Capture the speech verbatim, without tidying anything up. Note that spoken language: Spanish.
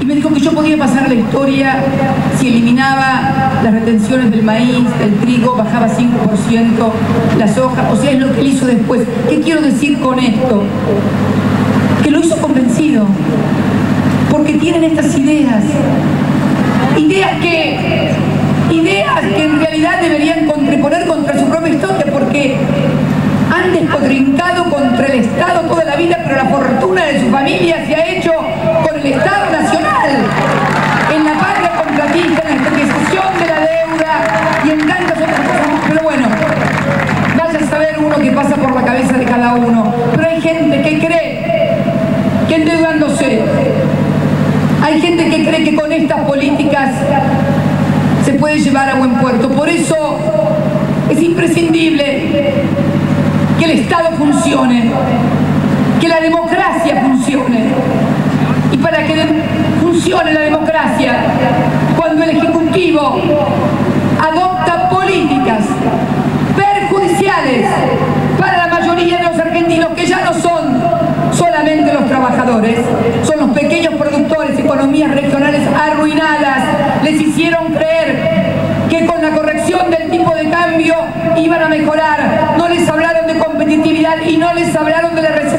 y me dijo que yo podía pasar la historia si eliminaba las retenciones del maíz, del trigo, bajaba cinco por ciento la soja, o sea, es lo que él hizo después. ¿Qué quiero decir con esto? Que lo hizo convencido, porque tienen estas ideas, ideas que, ideas que en realidad deberían contraponer contra su propia historia, porque han despotrincado contra el Estado toda la vida, pero la fortuna de su familia se ha hecho con el Estado Nacional, en la patria contratista, en la estatización de la deuda y en tantas otras cosas. Pero bueno, vaya a saber uno qué pasa por la cabeza de cada uno. Pero hay gente que cree que endeudándose, hay gente que cree que con estas políticas se puede llevar a buen puerto. Por eso es imprescindible que el Estado funcione, que la democracia funcione. Y para que funcione la democracia, cuando el Ejecutivo adopta políticas perjudiciales para la mayoría de los argentinos, que ya no son solamente los trabajadores, son los pequeños productores, economías regionales arruinadas, les hicieron creer que con la corrección del tipo de cambio iban a mejorar, no les hablaron de competitividad y no les hablaron de la recesión.